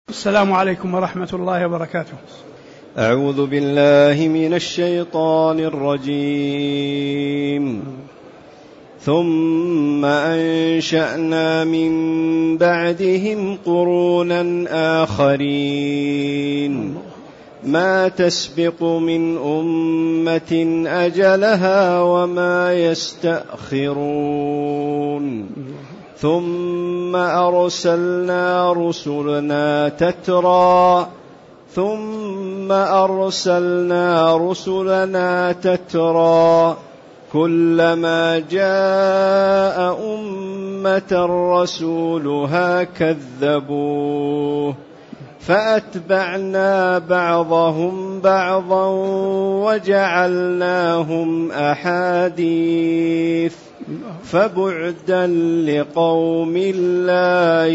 السلام عليكم ورحمة الله وبركاته. أعوذ بالله من الشيطان الرجيم. ثم أنشأنا من بعدهم قرونا آخرين ما تسبق من أمة أجلها وما يستأخرون ثم أرسلنا رسلنا تترى كلما جاء أمة رسولها كذبوه فأتبعنا بعضهم بعضا وجعلناهم أحاديث فبعدا لقوم لا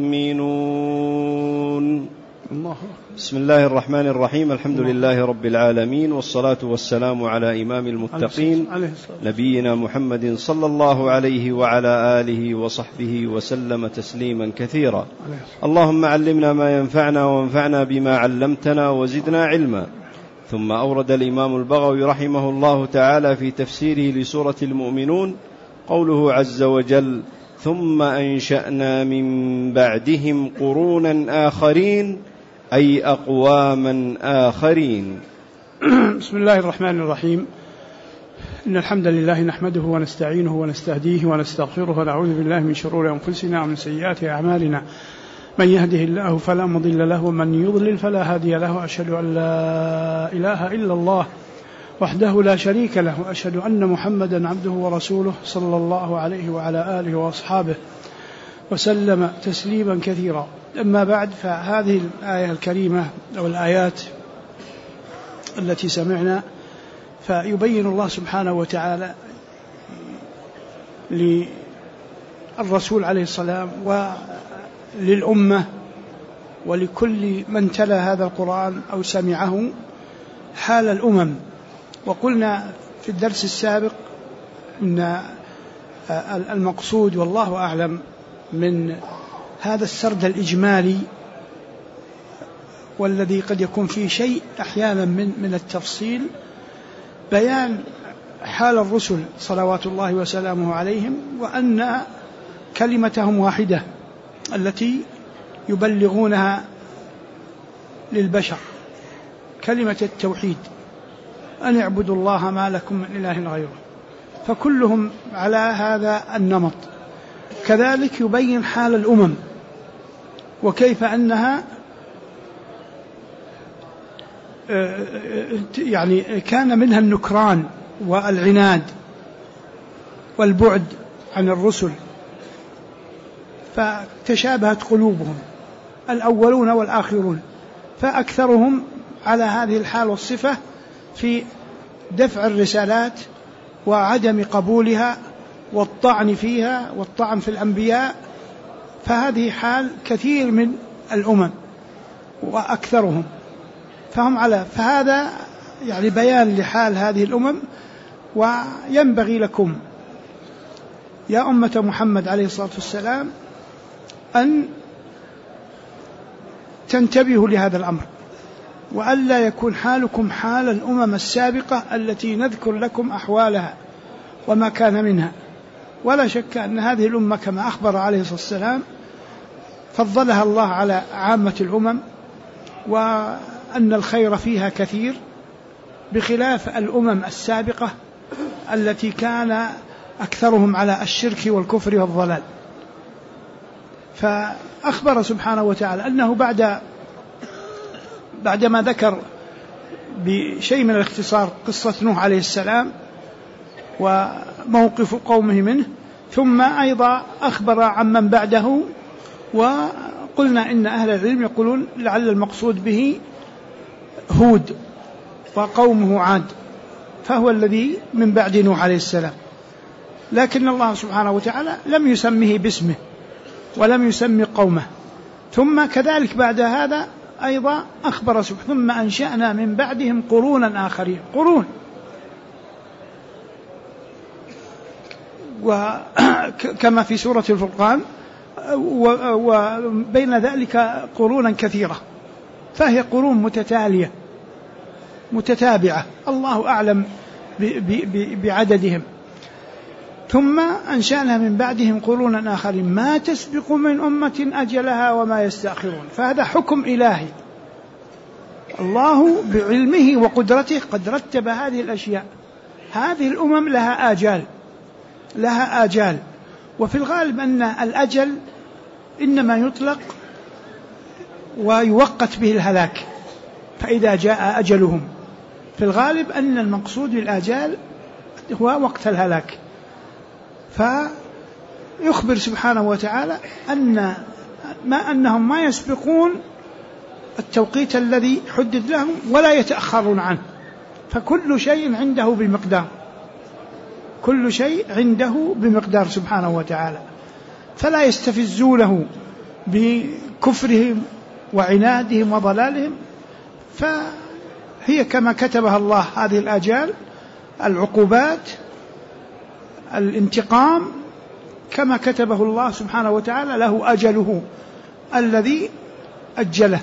يؤمنون. بسم الله الرحمن الرحيم. الحمد لله رب العالمين، والصلاة والسلام على إمام المتقين نبينا محمد صلى الله عليه وعلى آله وصحبه وسلم تسليما كثيرا. اللهم علمنا ما ينفعنا وانفعنا بما علمتنا وزدنا علما. ثم أورد الإمام البغوي رحمه الله تعالى في تفسيره لسورة المؤمنون قوله عز وجل: ثم أنشأنا من بعدهم قرونا آخرين، أي أقواما آخرين. بسم الله الرحمن الرحيم. إن الحمد لله نحمده ونستعينه ونستهديه ونستغفره ونعوذ بالله من شرور أنفسنا ومن سيئات أعمالنا. من يهده الله فلا مضل له ومن يضلل فلا هادي له. أشهد أن لا إله إلا الله وحده لا شريك له، وأشهد أن محمدا عبده ورسوله صلى الله عليه وعلى آله وأصحابه وسلم تسليما كثيرا. أما بعد، فهذه الآية الكريمة أو الآيات التي سمعنا فيبين الله سبحانه وتعالى للرسول عليه السلام وللأمة ولكل من تلا هذا القرآن أو سمعه حال الأمم. وقلنا في الدرس السابق أن المقصود والله أعلم من هذا السرد الإجمالي، والذي قد يكون فيه شيء أحيانا من التفصيل، بيان حال الرسل صلوات الله وسلامه عليهم، وأن كلمتهم واحدة التي يبلغونها للبشر، كلمة التوحيد، أن اعبدوا الله ما لكم من إله غيره. فكلهم على هذا النمط. كذلك يبين حال الأمم وكيف أنها يعني كان منها النكران والعناد والبعد عن الرسل، فتشابهت قلوبهم الأولون والآخرون، فأكثرهم على هذه الحال والصفة في دفع الرسالات وعدم قبولها والطعن فيها والطعن في الأنبياء. فهذه حال كثير من الأمم وأكثرهم، فهذا يعني بيان لحال هذه الأمم. وينبغي لكم يا أمة محمد عليه الصلاة والسلام أن تنتبهوا لهذا الأمر، وألا يكون حالكم حال الأمم السابقة التي نذكر لكم أحوالها وما كان منها. ولا شك أن هذه الأمة كما أخبر عليه الصلاة والسلام فضلها الله على عامة الأمم، وأن الخير فيها كثير، بخلاف الأمم السابقة التي كان أكثرهم على الشرك والكفر والضلال. فأخبر سبحانه وتعالى أنه بعدما ذكر بشيء من الاختصار قصة نوح عليه السلام وموقف قومه منه، ثم أيضا أخبر عمن بعده. وقلنا إن أهل العلم يقولون لعل المقصود به هود وقومه عاد، فهو الذي من بعد نوح عليه السلام، لكن الله سبحانه وتعالى لم يسمه باسمه ولم يسمي قومه. ثم كذلك بعد هذا أيضا أخبر سبحانه: ثم أنشأنا من بعدهم قرونا آخرين. قرون، وكما في سورة الفرقان: وبين ذلك قرونا كثيرة، فهي قرون متتالية متتابعة، الله أعلم بعددهم. ثم أنشأنا من بعدهم قرونا آخرين ما تسبق من أمة أجلها وما يستأخرون. فهذا حكم إلهي، الله بعلمه وقدرته قد رتب هذه الأشياء. هذه الأمم لها آجال، وفي الغالب أن الأجل إنما يطلق ويوقت به الهلاك، فإذا جاء أجلهم في الغالب أن المقصود بالآجال هو وقت الهلاك. فيخبر سبحانه وتعالى أنهم ما يسبقون التوقيت الذي حدد لهم ولا يتأخرون عنه، فكل شيء عنده بمقدار، كل شيء عنده بمقدار سبحانه وتعالى، فلا يستفزونه بكفرهم وعنادهم وضلالهم. فهي كما كتبها الله هذه الآجال، العقوبات، الانتقام، كما كتبه الله سبحانه وتعالى له أجله الذي أجله،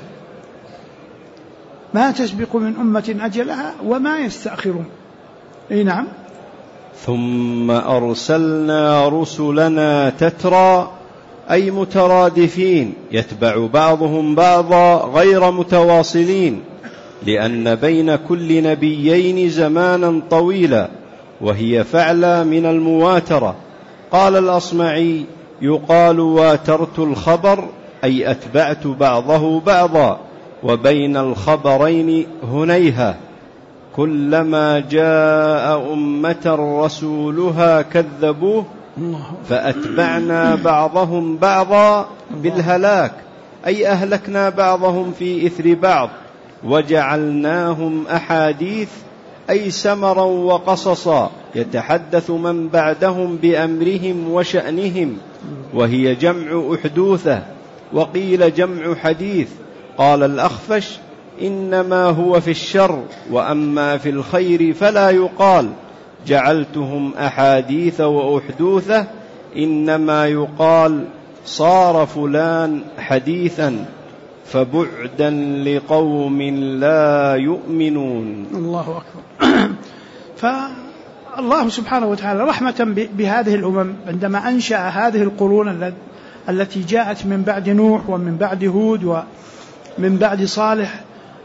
ما تسبق من أمة أجلها وما يستأخرون. نعم. ثم أرسلنا رسلنا تترى أي مترادفين يتبع بعضهم بعضا غير متواصلين، لأن بين كل نبيين زمانا طويلا، وهي فعلى من المواترة. قال الأصمعي: يقال واترت الخبر أي أتبعت بعضه بعضا، وبين الخبرين هنيها، كلما جاء أمة رسولها كذبوه فأتبعنا بعضهم بعضا بالهلاك، أي أهلكنا بعضهم في إثر بعض، وجعلناهم أحاديث أي سمرا وقصصا يتحدث من بعدهم بأمرهم وشأنهم، وهي جمع أحدوثة، وقيل جمع حديث. قال الأخفش: إنما هو في الشر، وأما في الخير فلا يقال جعلتهم أحاديث وأحدوثة، إنما يقال صار فلان حديثا، فبعدا لقوم لا يؤمنون. الله أكبر. فالله سبحانه وتعالى رحمة بهذه الأمم عندما أنشأ هذه القرون التي جاءت من بعد نوح ومن بعد هود ومن بعد صالح،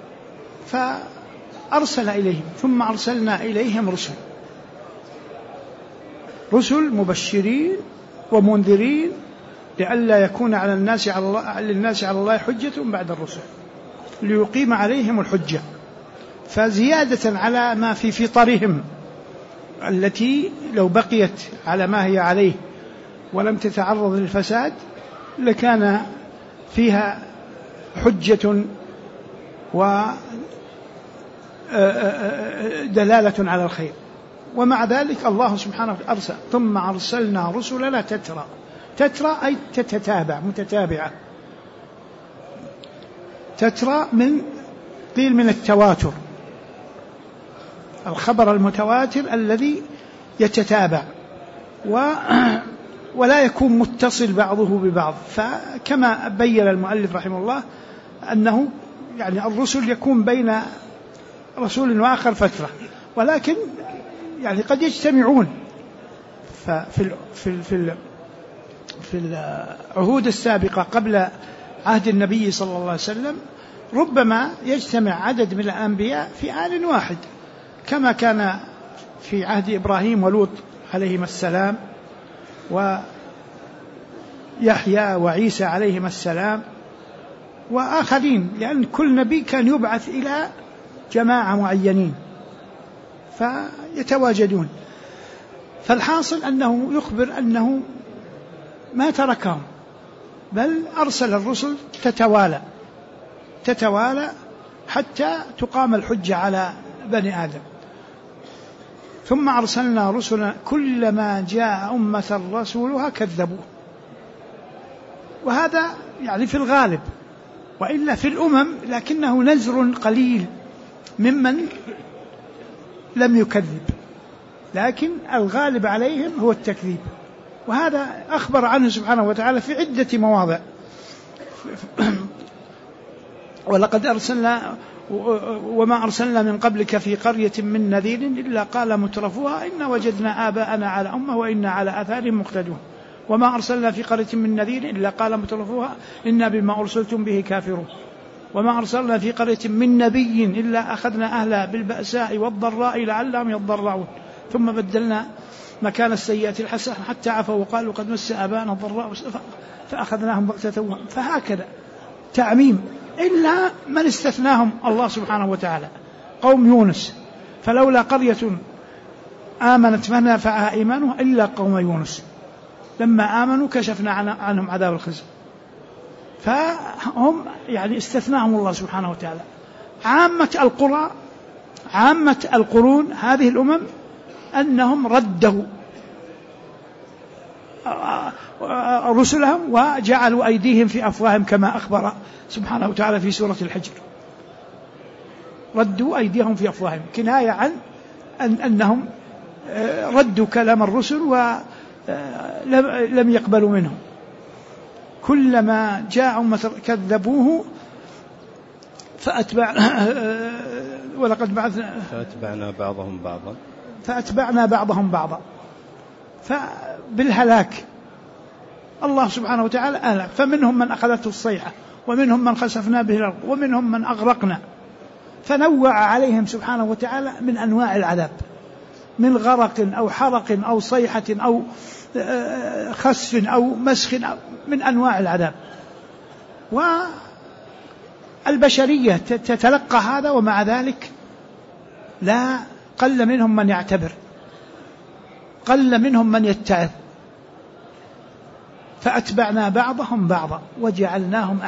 فأرسل إليهم، ثم أرسلنا إليهم رسل مبشرين ومنذرين لئلا يكون على الناس على الله حجة بعد الرسل، ليقيم عليهم الحجة. فزيادة على ما في فطرهم التي لو بقيت على ما هي عليه ولم تتعرض للفساد لكان فيها حجة ودلالة على الخير. ومع ذلك الله سبحانه وتعالى أرسل، ثم أرسلنا رسلنا تترى أي تتتابع، متتابعة. تترى قيل من التواتر، الخبر المتواتر الذي يتتابع ولا يكون متصل بعضه ببعض. فكما بين المؤلف رحمه الله أنه يعني الرسل يكون بين رسول وآخر فترة، ولكن يعني قد يجتمعون. في العهود السابقة قبل عهد النبي صلى الله عليه وسلم ربما يجتمع عدد من الأنبياء في آن واحد، كما كان في عهد إبراهيم ولوط عليهما السلام، ويحيى وعيسى عليهما السلام، وآخرين، لأن كل نبي كان يبعث إلى جماعة معينين فيتواجدون. فالحاصل أنه يخبر أنه ما تركهم، بل أرسل الرسل تتوالى حتى تقام الحجة على بني آدم. ثم أرسلنا رسلا كلما جاء أمة رسولها كذبوه. وهذا يعني في الغالب، وإلا في الأمم لكنه نزر قليل ممن لم يكذب، لكن الغالب عليهم هو التكذيب وهذا أخبر عنه سبحانه وتعالى في عدة مواضع. ولقد أرسلنا وما أرسلنا من قبلك في قرية من نذير إلا قال مترفوها إن وجدنا آباءنا على أمة وإنا على آثارهم مقتدون. وما أرسلنا في قرية من نذير إلا قال مترفوها إنا بما أرسلتم به كافرون. وما أرسلنا في قرية من نبي إلا أخذنا أهلها بالبأساء والضراء لعلهم يضرعون ثم بدلنا مكان السيئة الحسنة حتى عفوا وقالوا قد مس آباءنا الضراء فأخذناهم بغتة. فهكذا تعميم، إلا من استثناهم الله سبحانه وتعالى، قوم يونس، فلولا قرية آمنت فنفعها إيمانها إلا قوم يونس لما آمنوا كشفنا عنهم عذاب الخزي. فهم يعني استثناهم الله سبحانه وتعالى. عامة القرون هذه الأمم أنهم ردوا رسلهم وجعلوا أيديهم في أفواههم كما أخبر سبحانه وتعالى في سورة الحجر. ردوا أيديهم في أفواههم كناية عن أنهم ردوا كلام الرسل ولم يقبلوا منهم. كلما جاءوا كذبوه ولقد بعثنا فأتبعنا بعضهم بعضا فبالهلاك الله سبحانه وتعالى أهلك. فمنهم من أخذته الصيحة ومنهم من خسفنا به الأرض ومنهم من أغرقنا. فنوع عليهم سبحانه وتعالى من أنواع العذاب، من غرق أو حرق أو صيحة أو خسف أو مسخ من أنواع العذاب. والبشرية تتلقى هذا ومع ذلك لا قل منهم من يعتبر، قل منهم من يتعظ. فأتبعنا بعضهم بعضا وجعلناهم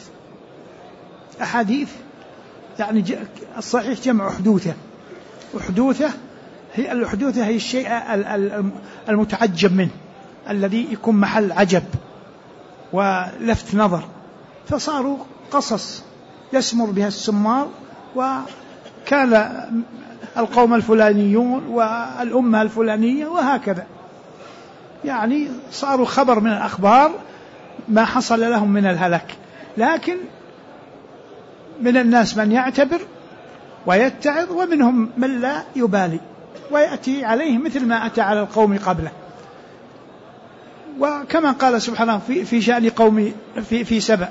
أحاديث يعني الصحيح جمع أحدوثة هي الشيء المتعجب منه الذي يكون محل عجب ولفت نظر. فصاروا قصص يسمر بها السمار، وكان القوم الفلانيون والأمة الفلانية وهكذا، يعني صاروا خبر من الأخبار ما حصل لهم من الهلاك. لكن من الناس من يعتبر ويتعظ ومنهم من لا يبالي ويأتي عليه مثل ما أتى على القوم قبله. وكما قال سبحانه في شأن قوم في سبأ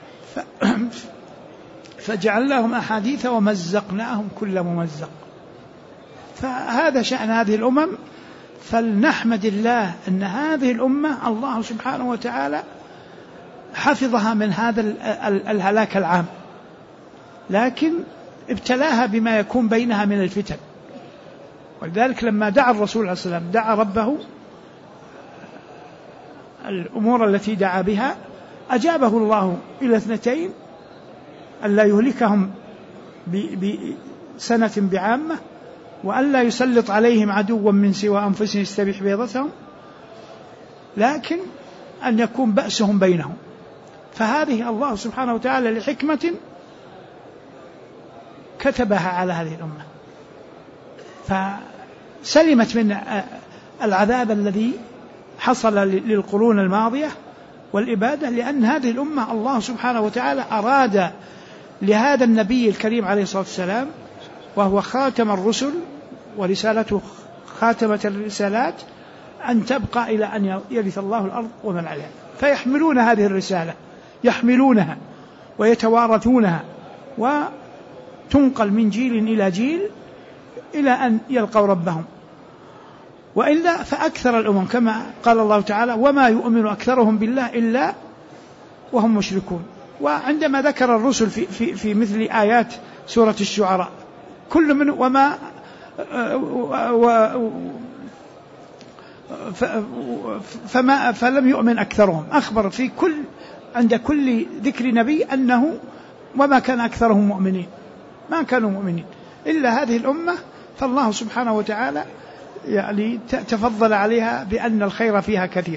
فجعلناهم أحاديث ومزقناهم كل ممزق. فهذا شأن هذه الأمم. فلنحمد الله أن هذه الأمة الله سبحانه وتعالى حفظها من هذا الهلاك العام، لكن ابتلاها بما يكون بينها من الفتن. ولذلك لما دعا الرسول عليه السلام دعا ربه الأمور التي دعا بها أجابه الله إلى 2: ألا يهلكهم بسنة بعامة، وألا يسلط عليهم عدوا من سوى أنفسهم يستبيح بيضتهم، لكن أن يكون بأسهم بينهم. فهذه الله سبحانه وتعالى لحكمة كتبها على هذه الأمة، فسلمت من العذاب الذي حصل للقرون الماضية والإبادة، لأن هذه الأمة الله سبحانه وتعالى أراد لهذا النبي الكريم عليه الصلاة والسلام، وهو خاتم الرسل ورسالته خاتمة الرسالات، أن تبقى إلى أن يرث الله الأرض ومن عليها. فيحملون هذه الرسالة، يحملونها ويتوارثونها وتنقل من جيل إلى جيل إلى أن يلقوا ربهم. وإلا فأكثر الأمم كما قال الله تعالى: وما يؤمن أكثرهم بالله إلا وهم مشركون. وعندما ذكر الرسل في مثل آيات سورة الشعراء كل من فلم يؤمن أكثرهم، أخبر في عند كل ذكر نبي أنه وما كان أكثرهم مؤمنين، ما كانوا مؤمنين إلا هذه الأمة. فالله سبحانه وتعالى يعني تفضل عليها بأن الخير فيها كثير.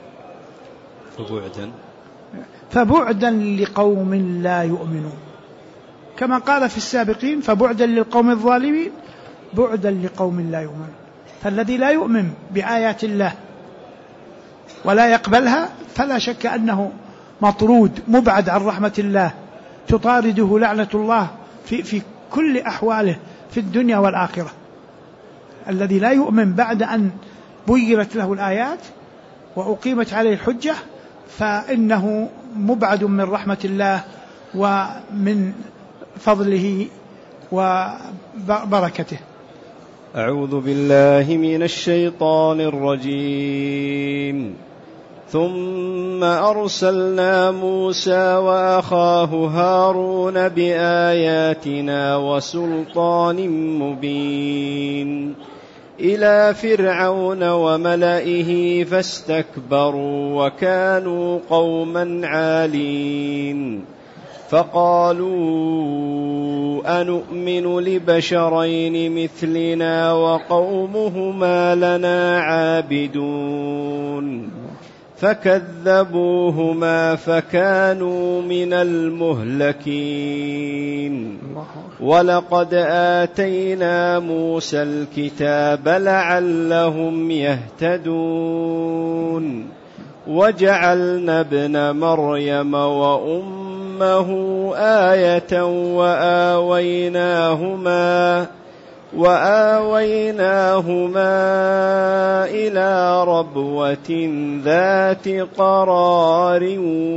فبعدا لقوم لا يؤمنون، كما قال في السابقين: فبعدا للقوم الظالمين بعدا لقوم لا يؤمنون. فالذي لا يؤمن بآيات الله ولا يقبلها فلا شك أنه مطرود مبعد عن رحمة الله، تطارده لعنة الله في كل أحواله في الدنيا والآخرة. الذي لا يؤمن بعد أن بينت له الآيات وأقيمت عليه الحجة فإنه مبعد من رحمة الله ومن فضله وبركته. أعوذ بالله من الشيطان الرجيم. ثم أرسلنا موسى وأخاه هارون بآياتنا وسلطان مبين إلى فرعون وملئه فاستكبروا وكانوا قوما عالين فقالوا أنؤمن لبشرين مثلنا وقومهما لنا عابدون فكذبوهما فكانوا من المهلكين. ولقد آتينا موسى الكتاب لعلهم يهتدون وجعلنا ابن مريم وأمه آية وآويناهما إلى ربوة ذات قرار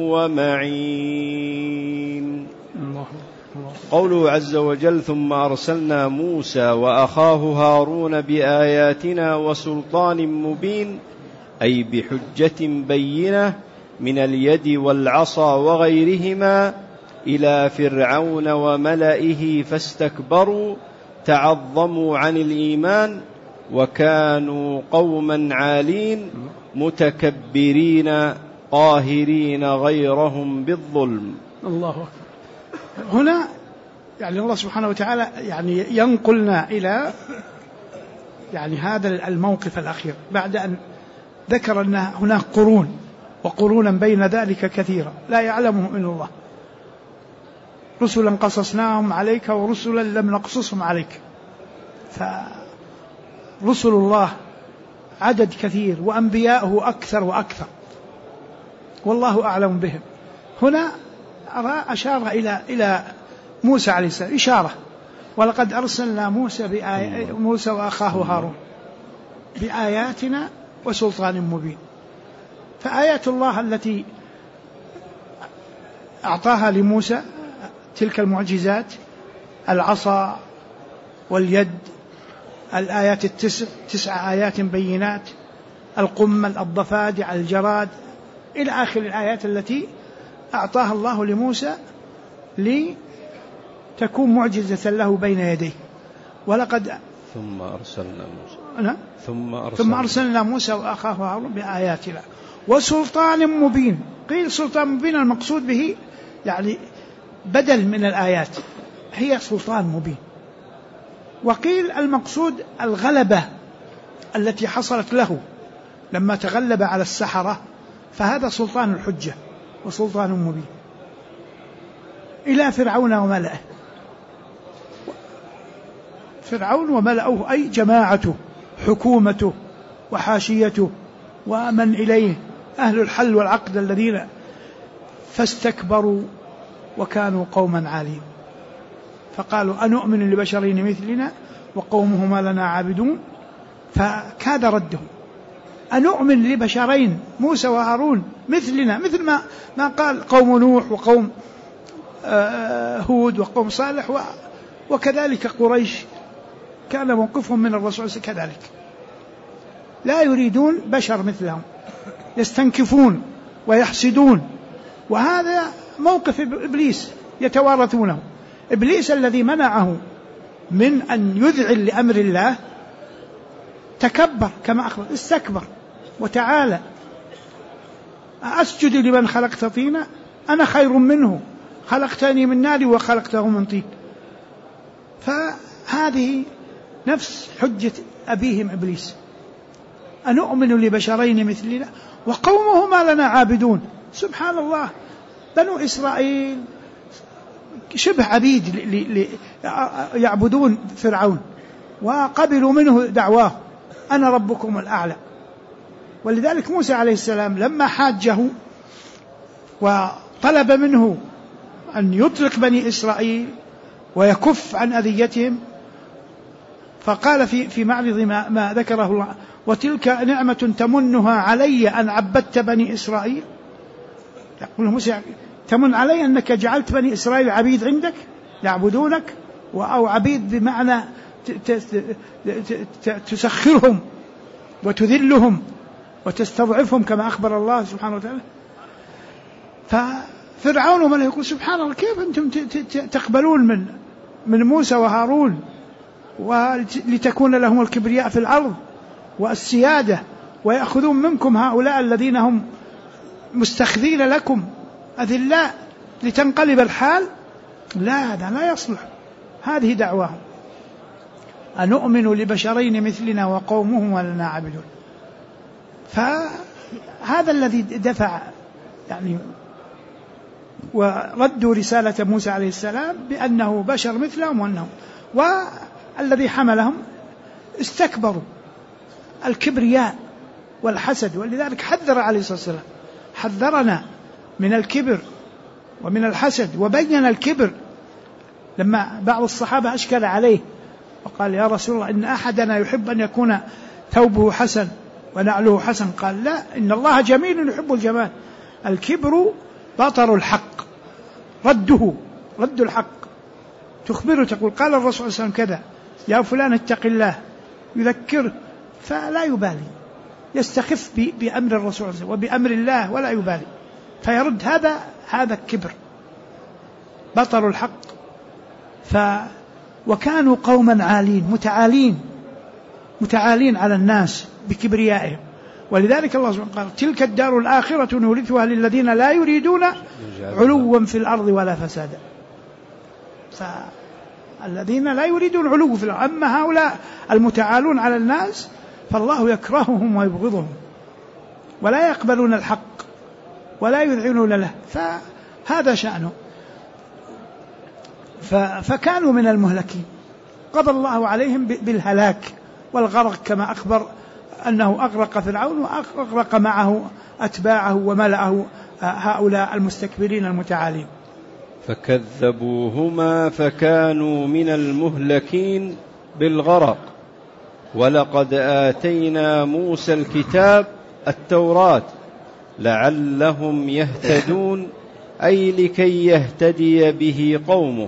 ومعين. قوله عز وجل ثم أرسلنا موسى وأخاه هارون بآياتنا وسلطان مبين أي بحجة بينة من اليد والعصا وغيرهما إلى فرعون وملئه فاستكبروا تعظموا عن الإيمان وكانوا قوما عالين متكبرين قاهرين غيرهم بالظلم. الله أكبر. هنا يعني الله سبحانه وتعالى يعني ينقلنا إلى يعني هذا الموقف الأخير بعد أن ذكر أن هناك قرون وقرونا بين ذلك كثيرا لا يعلمهم إلا الله، رسلا قصصناهم عليك ورسلا لم نقصصهم عليك. فرسل الله عدد كثير وأنبياؤه أكثر وأكثر والله أعلم بهم. هنا أشار إلى موسى عليه السلام إشارة ولقد أرسلنا موسى وأخاه هارون بآياتنا وسلطان مبين. فآيات الله التي أعطاها لموسى تلك المعجزات العصا واليد، الآيات تسع آيات بينات، القمل، الضفادع، الجراد، إلى آخر الآيات التي أعطاها الله لموسى لتكون معجزة له بين يديه. ولقد ثم أرسلنا موسى وأخاه هارون بآياتنا وسلطان مبين. قيل سلطان مبين المقصود به يعني بدل من الآيات هي سلطان مبين، وقيل المقصود الغلبة التي حصلت له لما تغلب على السحرة، فهذا سلطان الحجة وسلطان مبين إلى فرعون وملئه. فرعون وملئه أي جماعته حكومته وحاشيته ومن إليه أهل الحل والعقد الذين فاستكبروا وكانوا قوما عالين فقالوا أنؤمن لبشرين مثلنا وقومهما لنا عابدون. فكاد ردهم أنؤمن لبشرين موسى وهارون مثلنا، مثل ما قال قوم نوح وقوم هود وقوم صالح، وكذلك قريش كان موقفهم من الرسول كذلك، لا يريدون بشر مثلهم، يستنكفون ويحسدون. وهذا موقف إبليس يتوارثونه. إبليس الذي منعه من أن يذعن لأمر الله تكبر كما أخبر، استكبر وتعالى أسجد لمن خلقت طينا أنا خير منه خلقتني من نار وخلقته من طين. فهذه نفس حجة أبيهم إبليس، أنؤمن لبشرين مثلنا وقومهما لنا عابدون. سبحان الله، بنو إسرائيل شبه عبيد يعبدون فرعون وقبلوا منه دعواه أنا ربكم الأعلى، ولذلك موسى عليه السلام لما حاجه وطلب منه أن يطلق بني إسرائيل ويكف عن أذيتهم، فقال في معرض ما ذكره الله: وتلك نعمة تمنها علي أن عبدت بني إسرائيل. يقول موسى: تمن علي أنك جعلت بني إسرائيل عبيد عندك يعبدونك، أو عبيد بمعنى تسخرهم وتذلهم وتستضعفهم كما أخبر الله سبحانه وتعالى. ففرعون ومن يقول: سبحان الله، كيف أنتم تقبلون من موسى وهارون ولتكون لهم الكبرياء في الأرض والسيادة، ويأخذون منكم هؤلاء الذين هم مستخذين لكم أذلاء لتنقلب الحال؟ لا، هذا لا يصلح. هذه دعواهم: أنؤمن لبشرين مثلنا وقومهم ولنا عابدون. فهذا الذي دفع يعني وردوا رسالة موسى عليه السلام بأنه بشر مثلهم وأنهم، والذي حملهم استكبروا، الكبرياء والحسد. ولذلك حذر عليه الصلاة والسلام، حذرنا من الكبر ومن الحسد، وبين الكبر لما بعض الصحابة أشكل عليه وقال: يا رسول الله، إن أحدنا يحب أن يكون ثوبه حسن ونعله حسن. قال: لا، إن الله جميل يحب الجمال. الكبر بطر الحق، رد الحق. تخبره تقول: قال الرسول صلى الله عليه وسلم كذا، يا فلان اتق الله، يذكره فلا يبالي، يستخف بأمر الرسول صلى الله عليه وسلم وبأمر الله ولا يبالي، فيرد. هذا الكبر، بطر الحق. وكانوا قوما عالين متعالين على الناس بكبريائهم. ولذلك الله سبحانه قال: تلك الدار الآخرة نورثها للذين لا يريدون علوا في الأرض ولا فسادا. فالذين لا يريدون علوا في الأرض، أما هؤلاء المتعالون على الناس فالله يكرههم ويبغضهم، ولا يقبلون الحق ولا يذعنون له، فهذا شأنه. فكانوا من المهلكين، قضى الله عليهم بالهلاك والغرق، كما أخبر أنه أغرق فرعون وأغرق معه أتباعه وملأه هؤلاء المستكبرين المتعالين. فكذبوهما فكانوا من المهلكين بالغرق. ولقد آتينا موسى الكتاب التوراة لعلهم يهتدون، أي لكي يهتدي به قومه.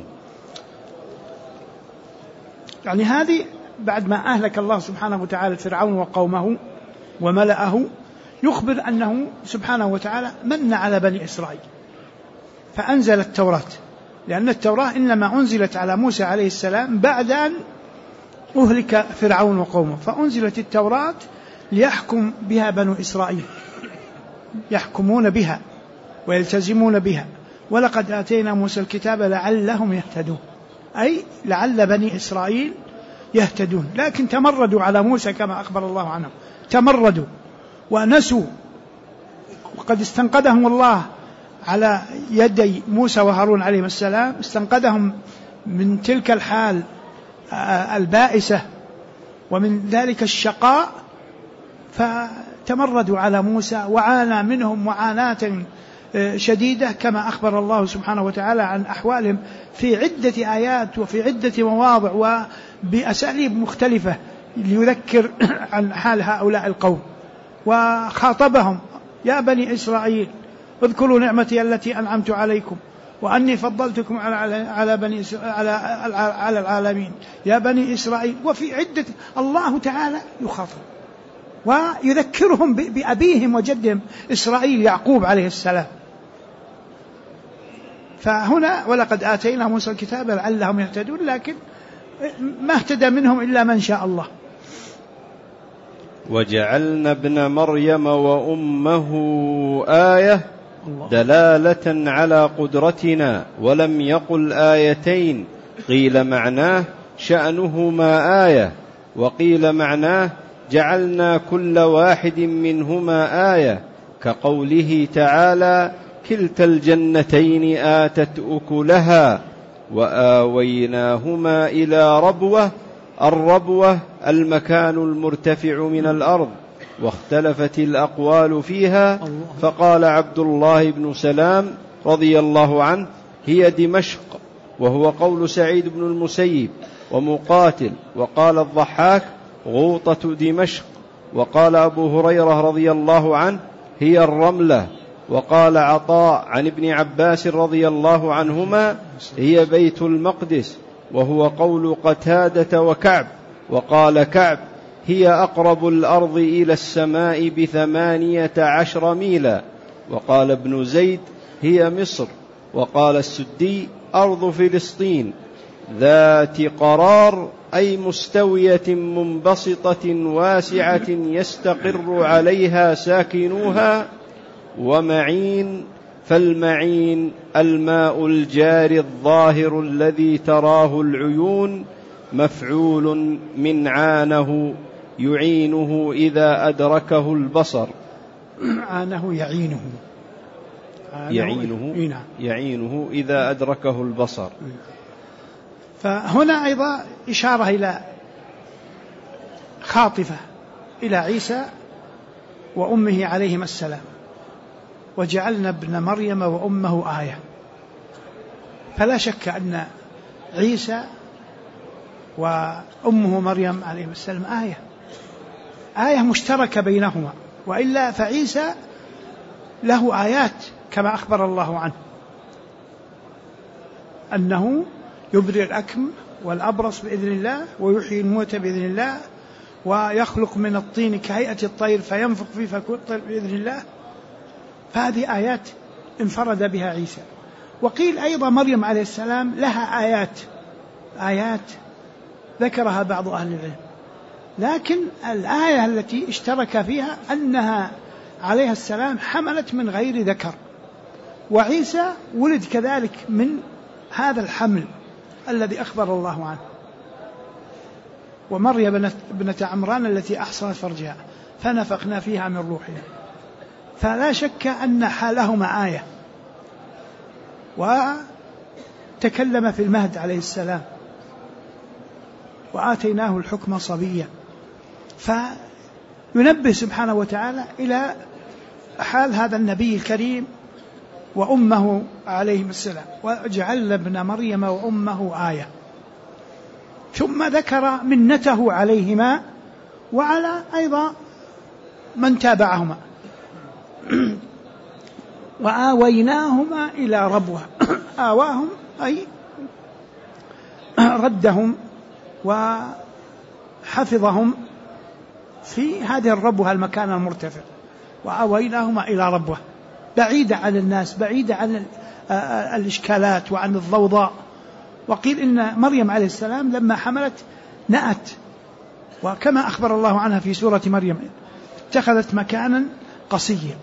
يعني هذه بعد ما أهلك الله سبحانه وتعالى فرعون وقومه وملأه، يخبر أنه سبحانه وتعالى من على بني إسرائيل فأنزل التوراة، لأن التوراة إنما أنزلت على موسى عليه السلام بعد أن أهلك فرعون وقومه، فأنزلت التوراة ليحكم بها بنو إسرائيل، يحكمون بها ويلتزمون بها. ولقد آتينا موسى الكتاب لعلهم يهتدون، أي لعل بني إسرائيل يهتدون. لكن تمردوا على موسى كما أخبر الله عنهم، تمردوا ونسوا، وقد استنقذهم الله على يدي موسى وهارون عليهم السلام، استنقذهم من تلك الحال البائسة ومن ذلك الشقاء، فتمردوا على موسى وعانى منهم معاناة شديدة كما أخبر الله سبحانه وتعالى عن أحوالهم في عدة آيات وفي عدة مواضع وبأساليب مختلفة ليذكر عن حال هؤلاء القوم. وخاطبهم: يا بني إسرائيل اذكروا نعمتي التي أنعمت عليكم وأني فضلتكم على العالمين يا بني إسرائيل. وفي عدة الله تعالى يخاطب ويذكرهم بأبيهم وجدهم إسرائيل يعقوب عليه السلام. فهنا ولقد آتينا موسى الكتاب لعلهم يهتدون، لكن ما اهتدى منهم إلا من شاء الله. وجعلنا ابن مريم وأمه آية دلالة على قدرتنا، ولم يقل آيتين، قيل معناه شأنهما آية، وقيل معناه جعلنا كل واحد منهما آية، كقوله تعالى: كلتا الجنتين آتت أكلها وآويناهما إلى ربوة. الربوة المكان المرتفع من الأرض، واختلفت الأقوال فيها، فقال عبد الله بن سلام رضي الله عنه: هي دمشق، وهو قول سعيد بن المسيب ومقاتل. وقال الضحاك: غوطة دمشق. وقال أبو هريرة رضي الله عنه: هي الرملة. وقال عطاء عن ابن عباس رضي الله عنهما: هي بيت المقدس، وهو قول قتادة وكعب. وقال كعب: هي أقرب الأرض إلى السماء ب18 ميلا. وقال ابن زيد: هي مصر. وقال السدي: أرض فلسطين ذات قرار، أي مستوية منبسطة واسعة يستقر عليها ساكنوها. ومعين، فالمعين الماء الجاري الظاهر الذي تراه العيون، مفعول من عانه يعينه إذا أدركه البصر. عانه يعينه إذا أدركه البصر. فهنا أيضا إشارة إلى خاطفة إلى عيسى وأمه عليهما السلام: وجعلنا ابن مريم وأمه آية. فلا شك أن عيسى وأمه مريم عليهما السلام آية مشتركة بينهما، وإلا فعيسى له آيات كما أخبر الله عنه، أنه يبرئ الأكمه والأبرص بإذن الله، ويحيي الموتى بإذن الله، ويخلق من الطين كهيئة الطير فينفخ فيه فيكون طير بإذن الله. فهذه آيات انفرد بها عيسى. وقيل أيضا مريم عليه السلام لها آيات ذكرها بعض أهل العلم، لكن الآية التي اشترك فيها أنها عليها السلام حملت من غير ذكر، وعيسى ولد كذلك من هذا الحمل الذي أخبر الله عنه. ومريم ابنة عمران التي أحصنت فرجها فنفخنا فيها من روحنا. فلا شك أن حالهما آية. وتكلم في المهد عليه السلام: وآتيناه الحكم صبيا. فينبه سبحانه وتعالى إلى حال هذا النبي الكريم وأمه عليهم السلام: وجعلنا ابن مريم وأمه آية. ثم ذكر منته عليهما وعلى أيضا من تابعهما: وآويناهما إلى ربوة. آواهم أي ردهم وحفظهم في هذه الربوة المكان المرتفع. وآويناهما إلى ربوة بعيدة عن الناس، بعيدة عن الإشكالات وعن الضوضاء. وقيل إن مريم عليه السلام لما حملت نأت، وكما أخبر الله عنها في سورة مريم: اتخذت مكانا قصيا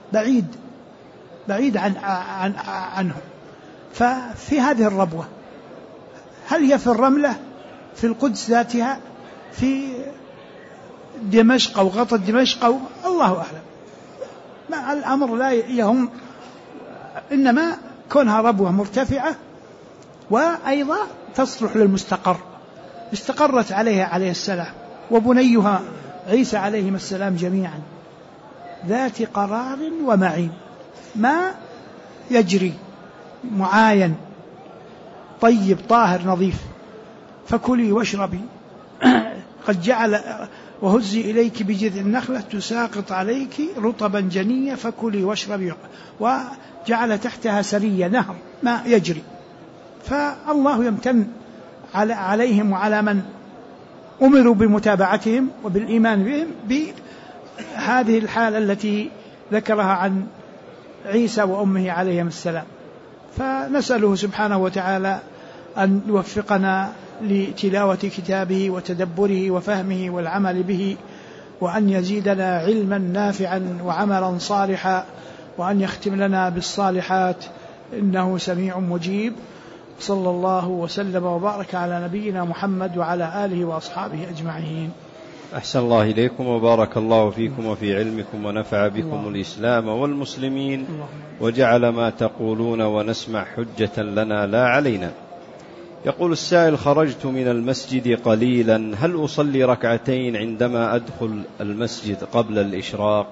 بعيد عنه. ففي هذه الربوة، هل هي في الرملة، في القدس ذاتها، في دمشق أو غطى دمشق، أو الله أعلم، مع الأمر لا يهم، إنما كونها ربوة مرتفعة وأيضا تصلح للمستقر. استقرت عليها عليه السلام وبنيها عيسى عليهم السلام جميعا، ذات قرار ومعين، ما يجري معاين طيب طاهر نظيف. فكلي واشربي قد جعل وهزي إليك بجذع النخلة تساقط عليك رطبا جنيا فكلي واشربي، وجعل تحتها سرية نهر ما يجري. فالله يمتن عليهم وعلى من أمروا بمتابعتهم وبالإيمان بهم بهذه الحالة التي ذكرها عن عيسى وأمه عليهم السلام. فنسأله سبحانه وتعالى أن يوفقنا لتلاوة كتابه وتدبره وفهمه والعمل به، وأن يزيدنا علما نافعا وعملا صالحا، وأن يختم لنا بالصالحات، إنه سميع مجيب. صلى الله وسلم وبارك على نبينا محمد وعلى آله وأصحابه أجمعين. أحسن الله إليكم وبارك الله فيكم وفي علمكم ونفع بكم الإسلام والمسلمين، وجعل ما تقولون ونسمع حجة لنا لا علينا. يقول السائل: خرجت من المسجد قليلا، هل أصلي ركعتين عندما أدخل المسجد قبل الإشراق؟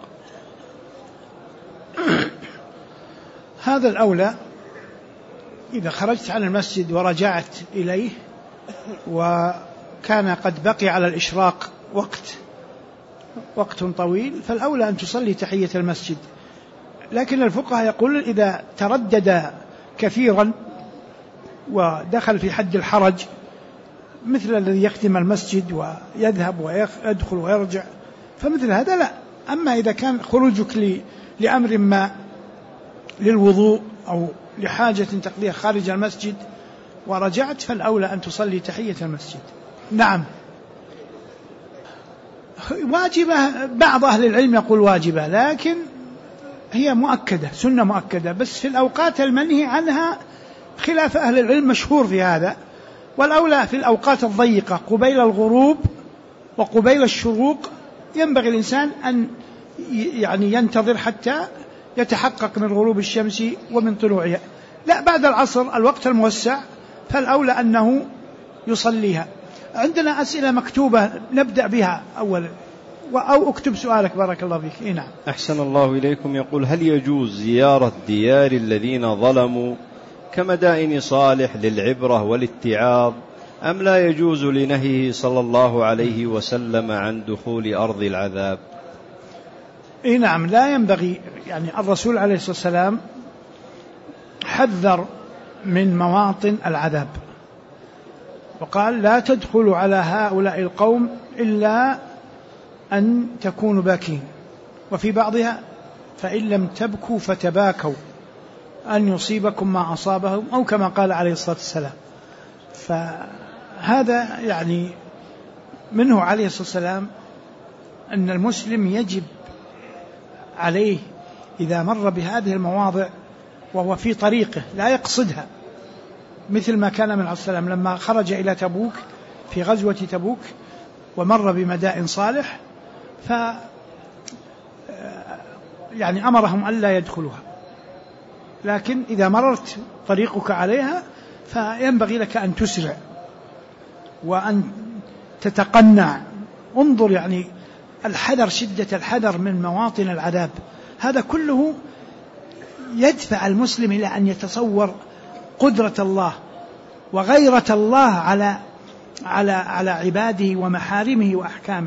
هذا الأولى. إذا خرجت عن المسجد ورجعت إليه وكان قد بقي على الإشراق وقت طويل، فالأولى أن تصلي تحية المسجد. لكن الفقهاء يقول إذا تردد كثيرا ودخل في حد الحرج، مثل الذي يختم المسجد ويذهب ويدخل ويرجع، فمثل هذا لا. أما إذا كان خروجك لأمر ما، للوضوء أو لحاجة تقضيها خارج المسجد ورجعت، فالأولى أن تصلي تحية المسجد. نعم، واجبة. بعض أهل العلم يقول واجبة، لكن هي مؤكدة، سنة مؤكدة، بس في الأوقات المنهي عنها خلاف أهل العلم مشهور في هذا. والأولى في الأوقات الضيقة قبيل الغروب وقبيل الشروق، ينبغي الإنسان أن ينتظر حتى يتحقق من غروب الشمس ومن طلوعها. لا، بعد العصر الوقت الموسع، فالأولى أنه يصليها. عندنا أسئلة مكتوبة نبدأ بها أولا، أو اكتب سؤالك بارك الله فيك. نعم. أحسن الله إليكم. يقول: هل يجوز زيارة ديار الذين ظلموا كمدائن صالح للعبرة والاتعاظ، أم لا يجوز لنهيه صلى الله عليه وسلم عن دخول أرض العذاب؟ نعم، لا ينبغي. الرسول عليه الصلاة والسلام حذر من مواطن العذاب وقال: لا تدخلوا على هؤلاء القوم إلا أن تكونوا باكين، وفي بعضها: فإن لم تبكوا فتباكوا أن يصيبكم ما أصابهم، أو كما قال عليه الصلاة والسلام. فهذا منه عليه الصلاة والسلام أن المسلم يجب عليه إذا مر بهذه المواضع وهو في طريقه لا يقصدها، مثل ما كان من عليه السلام لما خرج إلى تبوك في غزوة تبوك ومر بمدائن صالح، أمرهم ألا يدخلوها. لكن إذا مررت طريقك عليها فينبغي لك أن تسرع وأن تتقنع. انظر الحذر، شدة الحذر من مواطن العذاب، هذا كله يدفع المسلم إلى أن يتصور قدرة الله وغيرة الله على عباده ومحارمه وأحكامه،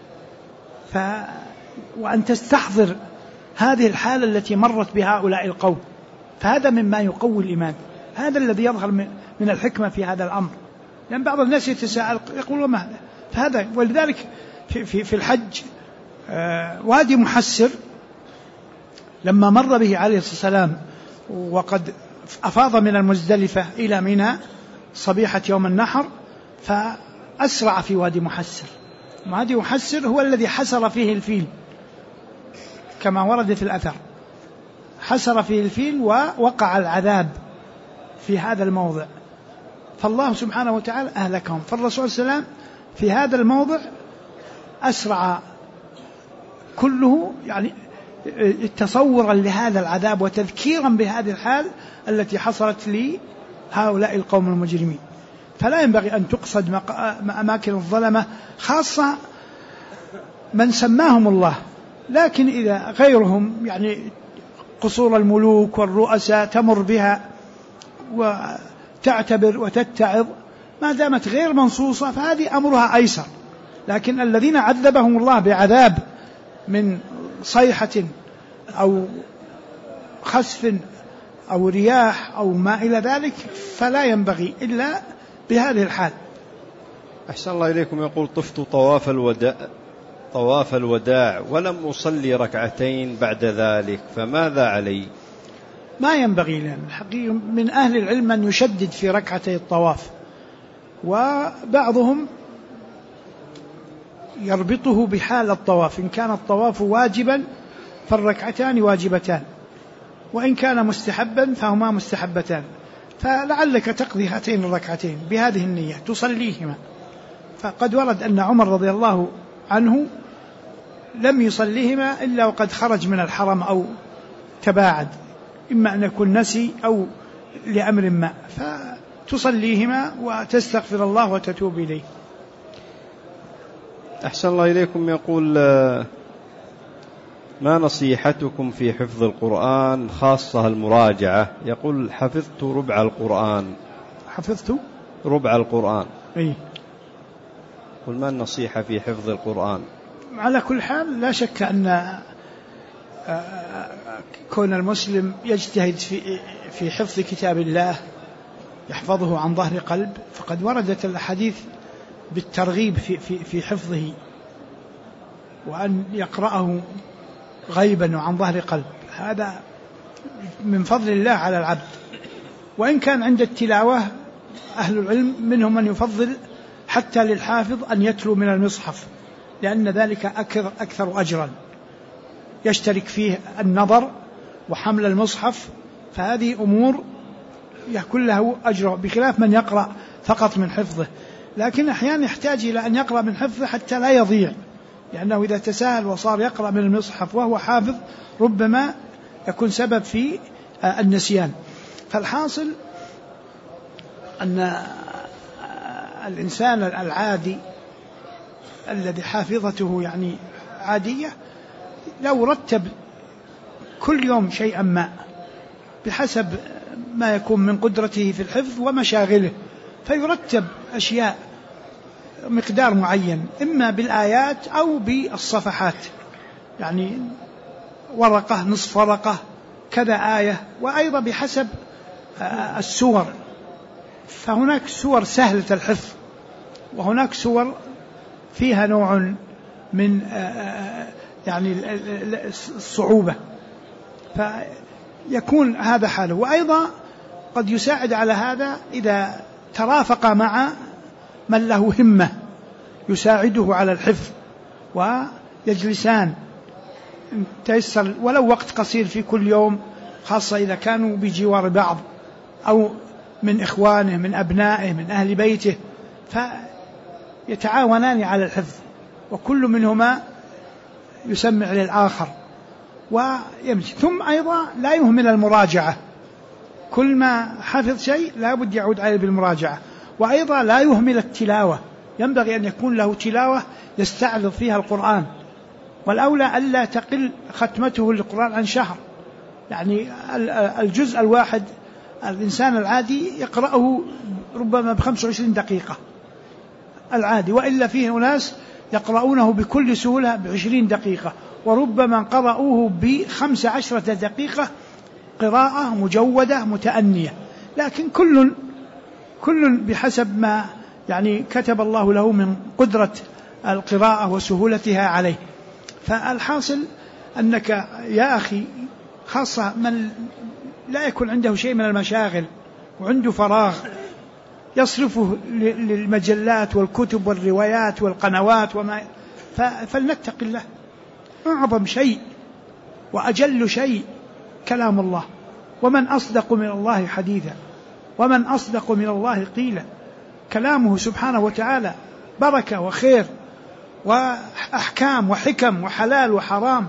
وأن تستحضر هذه الحالة التي مرت بهؤلاء القوم. فهذا مما يقوي الإيمان، هذا الذي يظهر من الحكمة في هذا الأمر. لأن بعض الناس يتساءل يقول: ما هذا؟ فهذا. ولذلك في الحج وادي محسر لما مر به عليه الصلاة والسلام وقد أفاض من المزدلفة إلى منى صبيحة يوم النحر، فأسرع في وادي محسر. وادي محسر هو الذي حسر فيه الفيل كما ورد في الأثر، حسر فيه الفيل ووقع العذاب في هذا الموضع، فالله سبحانه وتعالى أهلكهم. فالرسول صلى الله عليه وسلم في هذا الموضع أسرع كله تصورا لهذا العذاب وتذكيرا بهذه الحال التي حصلت لهؤلاء القوم المجرمين. فلا ينبغي أن تقصد أماكن الظلمة، خاصة من سماهم الله. لكن إذا غيرهم قصور الملوك والرؤساء تمر بها وتعتبر وتتعظ ما دامت غير منصوصة، فهذه أمرها أيسر. لكن الذين عذبهم الله بعذاب من صيحة أو خسف أو رياح أو ما إلى ذلك، فلا ينبغي إلا بهذه الحال. أحسن الله إليكم. يقول: طفت طواف الوداع ولم أصلي ركعتين بعد ذلك، فماذا علي؟ ما ينبغي، لأن الحقيقة من أهل العلم من يشدد في ركعتي الطواف، وبعضهم يربطه بحال الطواف. إن كان الطواف واجبا فالركعتان واجبتان، وإن كان مستحبا فهما مستحبتان. فلعلك تقضي هاتين الركعتين بهذه النية تصليهما. فقد ورد أن عمر رضي الله عنه لم يصليهما إلا وقد خرج من الحرم أو تباعد، إما أن يكون نسي أو لأمر ما، تصليهما وتستغفر الله وتتوب إليه. أحسن الله إليكم. يقول: ما نصيحتكم في حفظ القرآن خاصة المراجعة؟ يقول: حفظت ربع القرآن. حفظت ربع القرآن. أي. قل: ما النصيحة في حفظ القرآن؟ على كل حال لا شك أن كون المسلم يجتهد في حفظ كتاب الله يحفظه عن ظهر قلب، فقد وردت الأحاديث بالترغيب في حفظه، وأن يقرأه غيبا وعن ظهر قلب، هذا من فضل الله على العبد. وإن كان عند التلاوة أهل العلم منهم من يفضل حتى للحافظ أن يتلو من المصحف، لأن ذلك أكثر أجرا، يشترك فيه النظر وحمل المصحف، فهذه أمور يكون له أجر، بخلاف من يقرأ فقط من حفظه. لكن أحيانا يحتاج إلى أن يقرأ من حفظه حتى لا يضيع، لأنه إذا تساهل وصار يقرأ من المصحف وهو حافظ ربما يكون سبب في النسيان. فالحاصل أن الإنسان العادي الذي حافظته يعني عادية لو رتب كل يوم شيئا ما بحسب ما يكون من قدرته في الحفظ ومشاغله، فيرتب أشياء مقدار معين، إما بالآيات أو بالصفحات، يعني ورقة، نصف ورقة، كذا آية، وأيضا بحسب السور، فهناك سور سهلة الحفظ وهناك سور فيها نوع من يعني الصعوبة، فيكون هذا حاله. وأيضا قد يساعد على هذا إذا ترافق مع من له همة يساعده على الحفظ ويجلسان تيسر ولو وقت قصير في كل يوم، خاصة إذا كانوا بجوار بعض أو من إخوانه من أبنائه من أهل بيته، فيتعاونان على الحفظ وكل منهما يسمع للآخر ويمشي. ثم أيضا لا يهمل المراجعة، كل ما حفظ شيء لا بد يعود عليه بالمراجعة. وأيضا لا يهمل التلاوة، ينبغي أن يكون له تلاوة يستعرض فيها القرآن، والأولى ألا تقل ختمته للقرآن عن شهر، يعني الجزء الواحد الإنسان العادي يقرأه ربما ب25 دقيقة العادي، وإلا فيه أناس يقرؤونه بكل سهولة ب20 دقيقة، وربما قرأوه ب15 دقيقة قراءة مجودة متأنية، لكن كل بحسب ما يعني كتب الله له من قدرة القراءة وسهولتها عليه. فالحاصل أنك يا أخي، خاصة من لا يكون عنده شيء من المشاغل وعنده فراغ يصرفه للمجلات والكتب والروايات والقنوات وما، فلنتق الله. أعظم شيء وأجل شيء كلام الله، ومن أصدق من الله حديثا ومن أصدق من الله قيلا. كلامه سبحانه وتعالى بركة وخير وأحكام وحكم وحلال وحرام،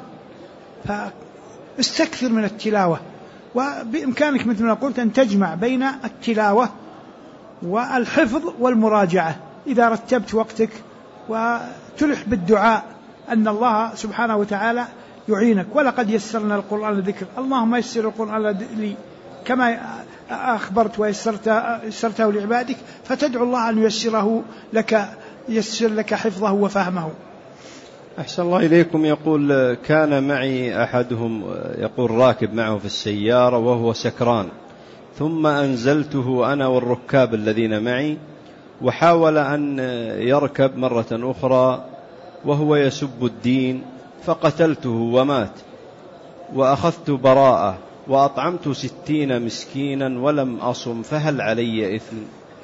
فاستكثر من التلاوة، وبإمكانك مثل ما قلت أن تجمع بين التلاوة والحفظ والمراجعة إذا رتبت وقتك، وتلح بالدعاء أن الله سبحانه وتعالى يعينك. ولقد يسرنا القرآن للذكر، اللهم يسر القرآن لي كما أخبرت ويسرته لعبادك، فتدعو الله أن ييسره لك، يسر لك حفظه وفهمه. أحسن الله إليكم. يقول: كان معي أحدهم، يقول راكب معه في السيارة وهو سكران، ثم أنزلته أنا والركاب الذين معي، وحاول أن يركب مرة أخرى وهو يسب الدين، فقتلته ومات، وأخذت براءة وأطعمت 60 مسكينا ولم أصم، فهل علي إثم؟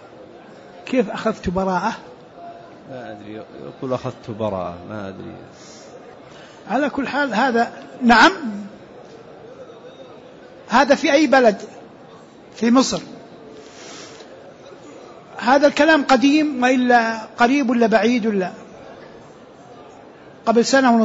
كيف أخذت براءة؟ ما أدري، يقول أخذت براءة، ما أدري. على كل حال هذا نعم. هذا في أي بلد؟ في مصر. هذا الكلام قديم وإلا قريب ولا بعيد؟ ولا قبل 1.5 سنة؟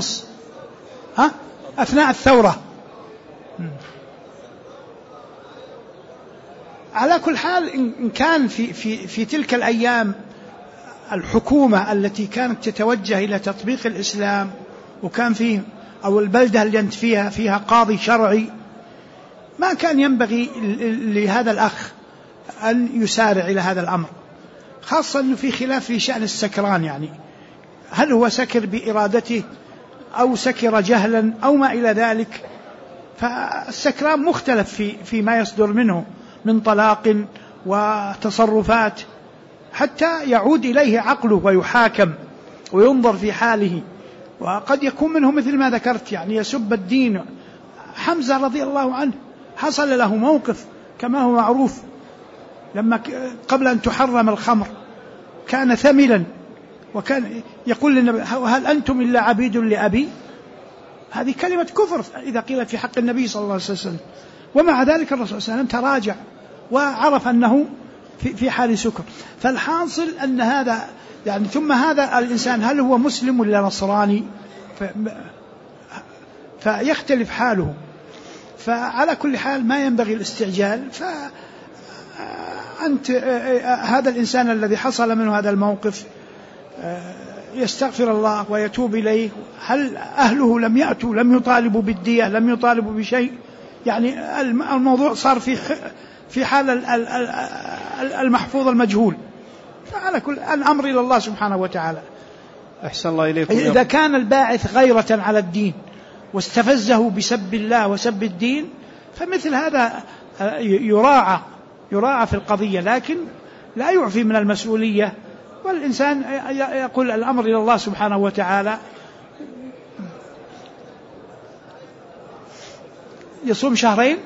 أثناء الثورة. على كل حال إن كان في تلك الأيام الحكومة التي كانت تتوجه إلى تطبيق الإسلام وكان فيه أو البلدة اللي أنت فيها قاضي شرعي، ما كان ينبغي لهذا الأخ أن يسارع إلى هذا الأمر، خاصة أنه في خلاف في شأن السكران، يعني هل هو سكر بإرادته أو سكر جهلا أو ما إلى ذلك. فالسكران مختلف في ما يصدر منه من طلاق وتصرفات حتى يعود إليه عقله ويحاكم وينظر في حاله. وقد يكون منه مثل ما ذكرت يعني يسب الدين. حمزة رضي الله عنه حصل له موقف كما هو معروف، لما قبل أن تحرم الخمر كان ثملا، وكان يقول للنبي: هل أنتم إلا عبيد لأبي؟ هذه كلمة كفر إذا قيلت في حق النبي صلى الله عليه وسلم. ومع ذلك الرسول صلى الله عليه وسلم تراجع وعرف أنه في حال سكر. فالحاصل أن هذا يعني ثم هذا الإنسان هل هو مسلم ولا نصراني فيختلف حاله. فعلى كل حال ما ينبغي الاستعجال. فأنت هذا الإنسان الذي حصل منه هذا الموقف يستغفر الله ويتوب إليه. هل أهله لم يأتوا، لم يطالبوا بالدية، لم يطالبوا بشيء، يعني الموضوع صار في حال المحفوظ المجهول. فعلى كل الأمر إلى الله سبحانه وتعالى. أحسن الله إليكم. إذا كان الباعث غيرة على الدين واستفزه بسب الله وسب الدين فمثل هذا يراعى في القضية، لكن لا يعفي من المسؤولية. والإنسان يقول الأمر إلى الله سبحانه وتعالى. يصوم شهرين؟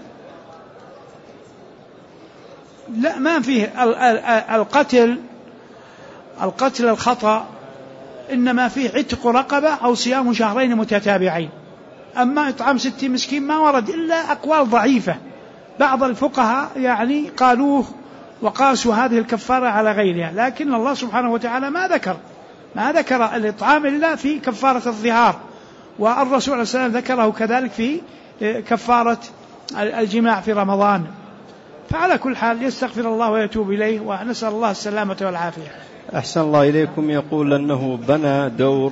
لا، ما فيه القتل الخطأ، إنما فيه عتق رقبة أو صيام شهرين متتابعين. أما إطعام 60 مسكين ما ورد إلا أقوال ضعيفة. بعض الفقهاء يعني قالوه وقاسوا هذه الكفارة على غيرها، لكن الله سبحانه وتعالى ما ذكر الإطعام إلا في كفارة الظهار، والرسول عليه السلام ذكره كذلك في كفارة الجماع في رمضان. فعلى كل حال يستغفر الله ويتوب إليه، ونسأل الله السلامة والعافية. أحسن الله إليكم. يقول أنه بنى دور.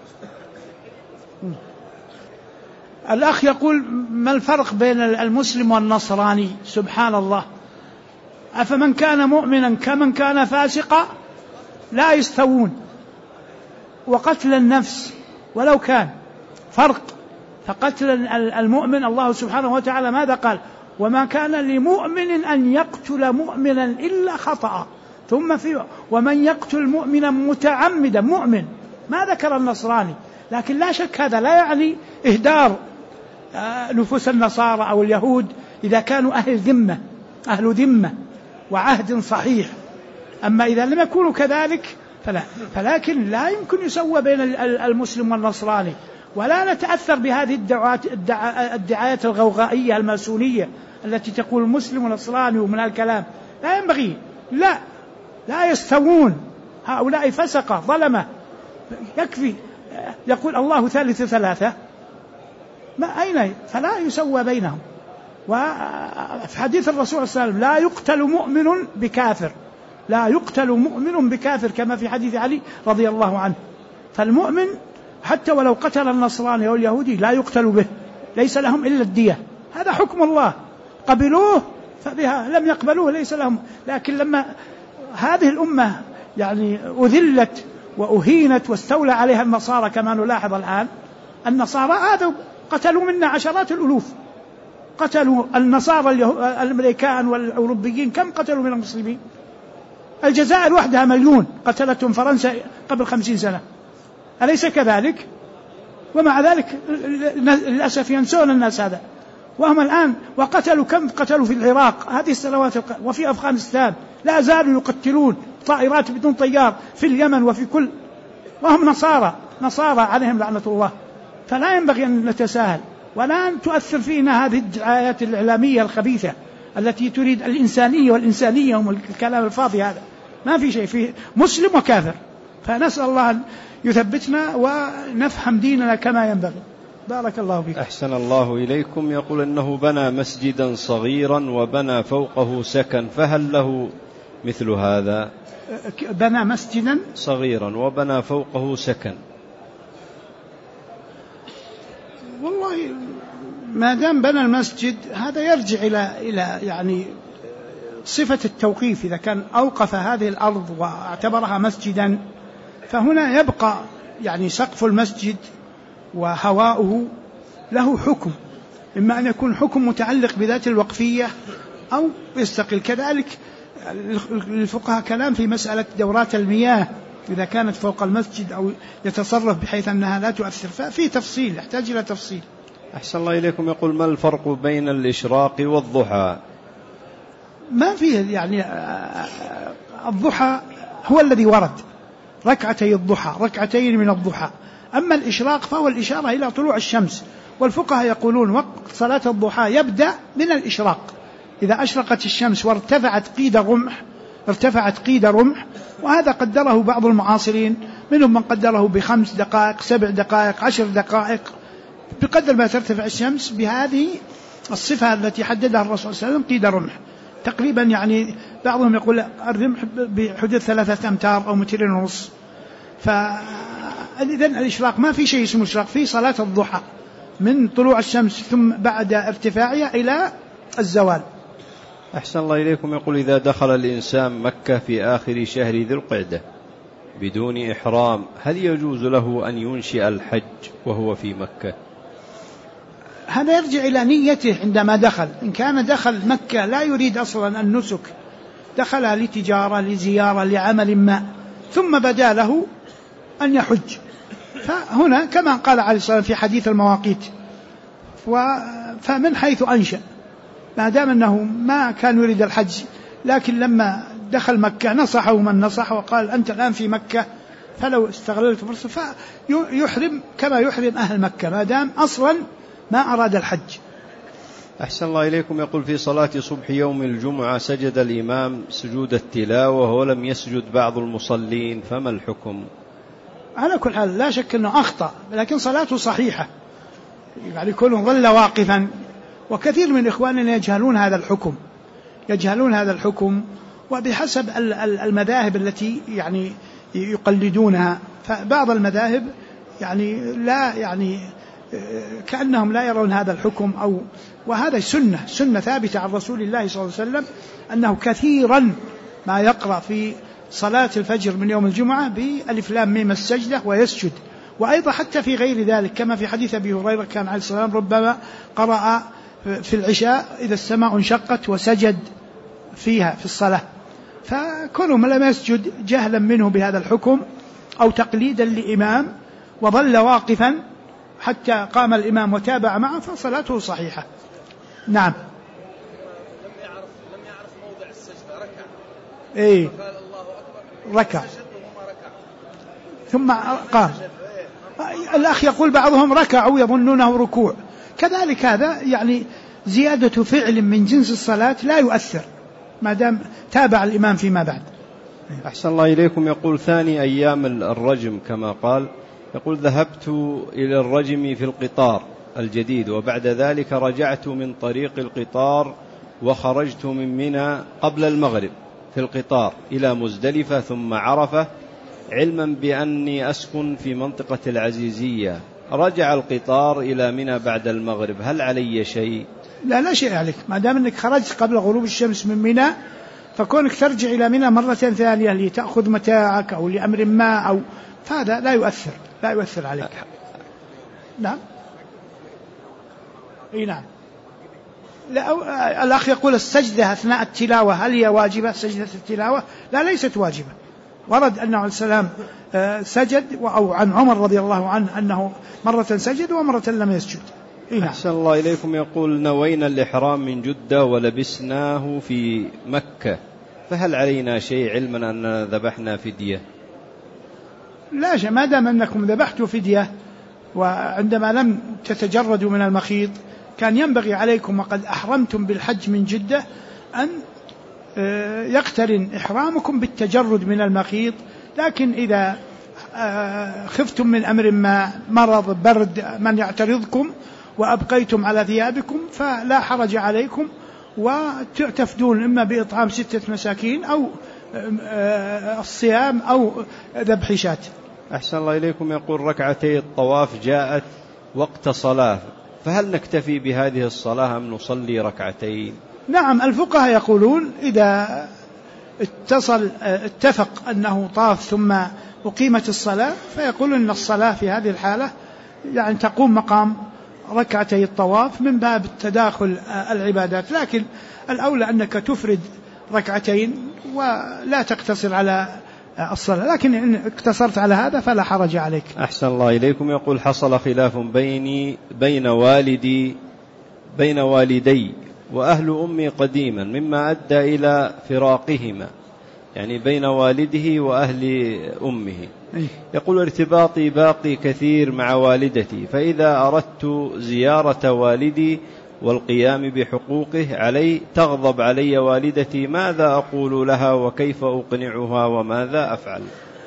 الأخ يقول: ما الفرق بين المسلم والنصراني؟ سبحان الله، أفمن كان مؤمنا كمن كان فاسقا لا يستوون. وقتل النفس ولو كان فرق، فقتل المؤمن الله سبحانه وتعالى ماذا قال؟ وما كان لمؤمن أن يقتل مؤمنا إلا خطأ. ثم ومن يقتل مؤمنا متعمدا، مؤمن، ما ذكر النصراني. لكن لا شك هذا لا يعني إهدار نفوس النصارى أو اليهود إذا كانوا أهل ذمة وعهد صحيح. أما إذا لم يكونوا كذلك فلا. فلكن لا يمكن يسوى بين المسلم والنصراني، ولا نتأثر بهذه الدعايات الغوغائية الماسونية التي تقول مسلم ونصراني ومن الكلام. لا ينبغي، لا يستوون، هؤلاء فسقة ظلمة. يكفي يقول الله ثالث ثلاثة، أين؟ فلا يسوى بينهم. وفي حديث الرسول صلى الله عليه وسلم: لا يقتل مؤمن بكافر، لا يقتل مؤمن بكافر، كما في حديث علي رضي الله عنه. فالمؤمن حتى ولو قتل النصراني أو اليهودي لا يقتل به، ليس لهم إلا الدية. هذا حكم الله، قبلوه فبها، لم يقبلوه ليس لهم. لكن لما هذه الأمة يعني أذلت وأهينت واستولى عليها النصارى كما نلاحظ الآن، النصارى هذا قتلوا منا عشرات الألوف. قتلوا النصارى الأمريكان والأوروبيين، كم قتلوا من المسلمين؟ الجزائر وحدها 1,000,000 قتلتهم فرنسا قبل 50 سنة، أليس كذلك؟ ومع ذلك للأسف ينسون الناس هذا. وهم الآن وقتلوا كم قتلوا في العراق هذه السنوات، وفي أفغانستان لا زالوا يقتلون، طائرات بدون طيار في اليمن وفي كل، وهم نصارى عليهم لعنة الله. فلا ينبغي أن نتساهل، ولا أن تؤثر فينا هذه الدعايات الإعلامية الخبيثة التي تريد الإنسانية والإنسانية والكلام الفاضي هذا. ما في شيء، في مسلم وكافر. فنسأل الله أن يثبتنا ونفهم ديننا كما ينبغي. بارك الله فيك. أحسن الله إليكم. يقول أنه بنى مسجدا صغيرا وبنى فوقه سكن، فهل له مثل هذا؟ بنى مسجدا صغيرا وبنى فوقه سكن. والله ما دام بنى المسجد هذا يرجع إلى يعني صفة التوقيف. إذا كان أوقف هذه الأرض واعتبرها مسجدا فهنا يبقى يعني سقف المسجد وهواؤه له حكم، إما أن يكون حكم متعلق بذات الوقفية أو يستقل. كذلك الفقهاء كلام في مسألة دورات المياه إذا كانت فوق المسجد أو يتصرف بحيث أنها لا تؤثر، ففي تفصيل يحتاج إلى تفصيل. أحسن الله إليكم. يقول ما الفرق بين الإشراق والضحى؟ ما فيه يعني الضحى هو الذي ورد ركعتي الضحى، ركعتين من الضحى. أما الإشراق فهو الإشارة إلى طلوع الشمس، والفقهاء يقولون وقت صلاة الضحى يبدأ من الإشراق. إذا أشرقت الشمس وارتفعت قيد رمح، وهذا قدره بعض المعاصرين، منهم من قدره ب5 دقائق 7 دقائق 10 دقائق، بقدر ما ترتفع الشمس بهذه الصفة التي حددها الرسول صلى الله عليه وسلم قيد رمح تقريبا. يعني بعضهم يقول الرمح بحدود 3 أمتار أو 2.5 متر. فإذن الإشراق ما في شيء اسمه إشراق في صلاة الضحى من طلوع الشمس ثم بعد ارتفاعها إلى الزوال. أحسن الله إليكم. يقول إذا دخل الإنسان مكة في آخر شهر ذي القعدة بدون إحرام هل يجوز له أن ينشئ الحج وهو في مكة؟ هذا يرجع إلى نيته عندما دخل. إن كان دخل مكة لا يريد أصلا النسك، دخلها لتجارة لزيارة لعمل ما، ثم بدا له أن يحج، فهنا كما قال عليه الصلاة والسلام في حديث المواقيت فمن حيث أنشأ، ما دام أنه ما كان يريد الحج لكن لما دخل مكة نصحه من نصح وقال أنت الآن في مكة فلو استغللت فرصة فيحرم كما يحرم أهل مكة ما دام أصلا ما أراد الحج. أحسن الله إليكم. يقول في صلاة صبح يوم الجمعة سجد الإمام سجود التلاوة ولم يسجد بعض المصلين، فما الحكم؟ على كل حال لا شك أنه أخطأ، لكن صلاته صحيحة، يعني يكون ظل واقفا. وكثير من إخواننا يجهلون هذا الحكم وبحسب المذاهب التي يعني يقلدونها. فبعض المذاهب يعني لا يعني كأنهم لا يرون هذا الحكم وهذا سنة ثابتة عن رسول الله صلى الله عليه وسلم أنه كثيرا ما يقرأ في صلاة الفجر من يوم الجمعة بألف لام ميم السجدة ويسجد. وأيضا حتى في غير ذلك كما في حديث أبي هريرة كان عليه السلام ربما قرأ في العشاء إذا السماء انشقت وسجد فيها في الصلاة. فكونهم لم يسجد جهلا منه بهذا الحكم أو تقليدا لإمام وظل واقفا حتى قام الإمام وتابع معه فصلاته صحيحة. نعم. لم يعرف موضع السجدة ركع. إيه. فقال الله أكبر. ركع. ثم قام. الأخ يقول بعضهم ركعوا يظنونه ركوع. كذلك هذا يعني زيادة فعل من جنس الصلاة لا يؤثر ما دام تابع الإمام فيما بعد. أحسن الله إليكم. يقول ثاني أيام الرجم كما قال، يقول ذهبت إلى الرجم في القطار الجديد وبعد ذلك رجعت من طريق القطار وخرجت من منى قبل المغرب في القطار إلى مزدلفة ثم عرفة، علما بأني أسكن في منطقة العزيزية. رجع القطار إلى منى بعد المغرب، هل علي شيء؟ لا شيء عليك ما دام أنك خرجت قبل غروب الشمس من منى، فكونك ترجع إلى منى مرة ثانية لتأخذ متاعك أو لأمر ما أو فهذا لا يؤثر عليك. نعم. إيه نعم. لا الأخ يقول السجدة أثناء التلاوة هل هي واجبة؟ سجدة التلاوة لا ليست واجبة. ورد أنه عليه السلام سجد، أو عن عمر رضي الله عنه أنه مرة سجد ومرة لم يسجد. إيه نعم. أحسن الله إليكم. يقول نوينا الإحرام من جدة ولبسناه في مكة، فهل علينا شيء علما أننا ذبحنا فدية؟ لا شيء ما دام أنكم ذبحتوا فدية وعندما لم تتجردوا من المخيط كان ينبغي عليكم وقد أحرمتم بالحج من جدة أن يقترن إحرامكم بالتجرد من المخيط. لكن إذا خفتم من أمر ما مرض برد من يعترضكم وأبقيتم على ثيابكم فلا حرج عليكم، وتفدون إما بإطعام 6 مساكين أو الصيام أو ذبح شاة. أحسن الله إليكم. يقول ركعتي الطواف جاءت وقت صلاة، فهل نكتفي بهذه الصلاة أم نصلي ركعتين؟ نعم، الفقهاء يقولون إذا اتفق أنه طاف ثم أقيمت الصلاة فيقولون أن الصلاة في هذه الحالة يعني تقوم مقام ركعتي الطواف من باب تداخل العبادات، لكن الأولى أنك تفرد ركعتين ولا تقتصر على الصلاة، لكن إن اقتصرت على هذا فلا حرج عليك. أحسن الله إليكم. يقول حصل خلاف بين والدي وأهل أمي قديما مما أدى إلى فراقهما، يعني بين والده وأهل أمه. يقول ارتباطي باقي كثير مع والدتي، فإذا أردت زيارة والدي والقيام بحقوقه علي تغضب علي والدتي، ماذا أقول لها وكيف أقنعها وماذا أفعل؟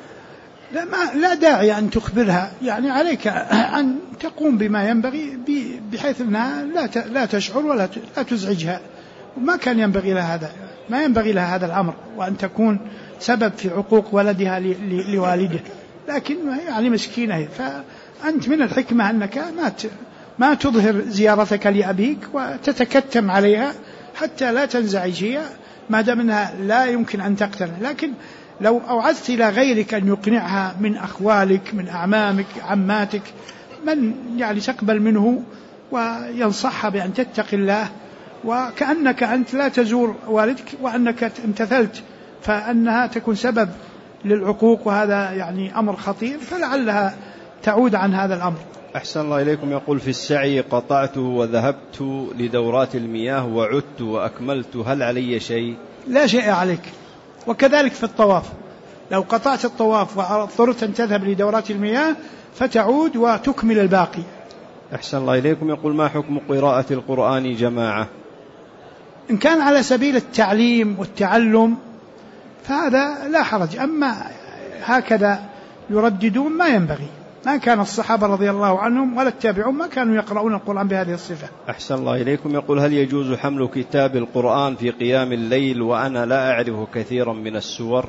لا داعي أن تخبرها، يعني عليك أن تقوم بما ينبغي بحيث أنها لا تشعر ولا تزعجها، وما كان ينبغي لها هذا، ما ينبغي لها هذا الأمر، وأن تكون سبب في عقوق ولدها لوالده، لكن يعني مسكينة، فأنت من الحكمة أنك ما تظهر زيارتك لأبيك وتتكتم عليها حتى لا تنزعج هي، ما دام أنها لا يمكن أن تقتنع. لكن لو أوعزت إلى غيرك أن يقنعها من أخوالك من أعمامك عماتك من يعني تقبل منه وينصحها بأن تتقي الله، وكأنك أنت لا تزور والدك وأنك امتثلت، فأنها تكون سبب للعقوق، وهذا يعني أمر خطير، فلعلها تعود عن هذا الأمر. أحسن الله إليكم. يقول في السعي قطعت وذهبت لدورات المياه وعدت وأكملت، هل علي شيء؟ لا شيء عليك. وكذلك في الطواف، لو قطعت الطواف واضطرت أن تذهب لدورات المياه فتعود وتكمل الباقي. أحسن الله إليكم. يقول ما حكم قراءة القرآن جماعة؟ إن كان على سبيل التعليم والتعلم فهذا لا حرج، أما هكذا يرددون ما ينبغي، ما كان الصحابة رضي الله عنهم ولا التابعون ما كانوا يقرؤون القرآن بهذه الصفة. أحسن الله إليكم. يقول هل يجوز حمل كتاب القرآن في قيام الليل وأنا لا أعرف كثيرا من السور؟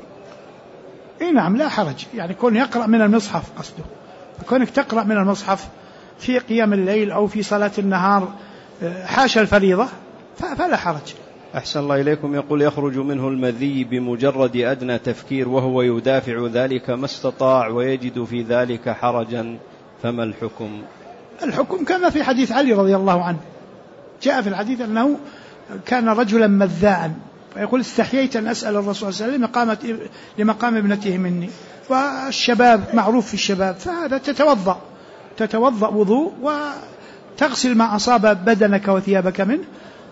نعم لا حرج، يعني كون يقرأ من المصحف، قصده كونك تقرأ من المصحف في قيام الليل أو في صلاة النهار حاشا الفريضة فلا حرج. أحسن الله إليكم. يقول يخرج منه المذي بمجرد أدنى تفكير وهو يدافع ذلك ما استطاع ويجد في ذلك حرجا، فما الحكم؟ الحكم كما في حديث علي رضي الله عنه، جاء في الحديث أنه كان رجلا مذاعا، فيقول استحييت أن أسأل الرسول صلى الله عليه وسلم لمقام ابنته مني، والشباب معروف في الشباب، فهذا تتوضأ وضوء وتغسل ما أصاب بدنك وثيابك منه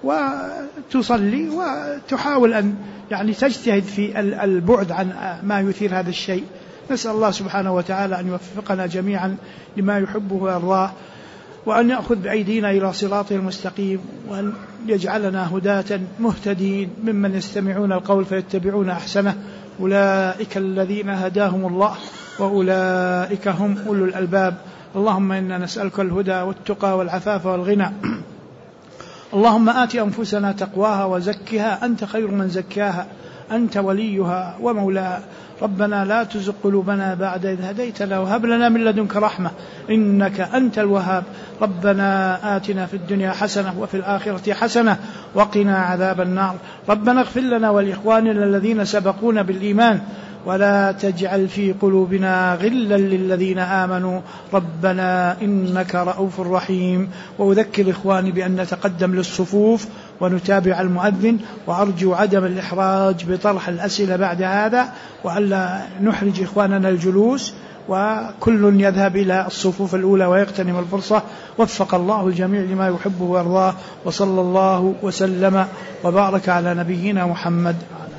وتصلي، وتحاول أن يعني تجتهد في البعد عن ما يثير هذا الشيء. نسأل الله سبحانه وتعالى أن يوفقنا جميعا لما يحبه ويرضاه، وأن يأخذ بأيدينا إلى صراطه المستقيم، وأن يجعلنا هداة مهتدين ممن يستمعون القول فيتبعون أحسنه، أولئك الذين هداهم الله وأولئك هم أولو الألباب. اللهم إنا نسألك الهدى والتقى والعفاف والغنى. اللهم آت أنفسنا تقواها وزكها أنت خير من زكاها، أنت وليها ومولاها. ربنا لا تزغ قلوبنا بعد إذ هديتنا وهب لنا من لدنك رحمة إنك أنت الوهاب. ربنا آتنا في الدنيا حسنة وفي الآخرة حسنة وقنا عذاب النار. ربنا اغفر لنا ولإخواننا الذين سبقونا بالإيمان ولا تجعل في قلوبنا غلا للذين آمنوا ربنا إنك رؤوف رحيم. وأذكر إخواني بأن نتقدم للصفوف ونتابع المؤذن، وأرجو عدم الإحراج بطرح الأسئلة بعد هذا، وألا نحرج إخواننا الجلوس، وكل يذهب إلى الصفوف الأولى ويغتنم الفرصة. وفق الله الجميع لما يحبه ويرضاه، وصلى الله وسلم وبارك على نبينا محمد.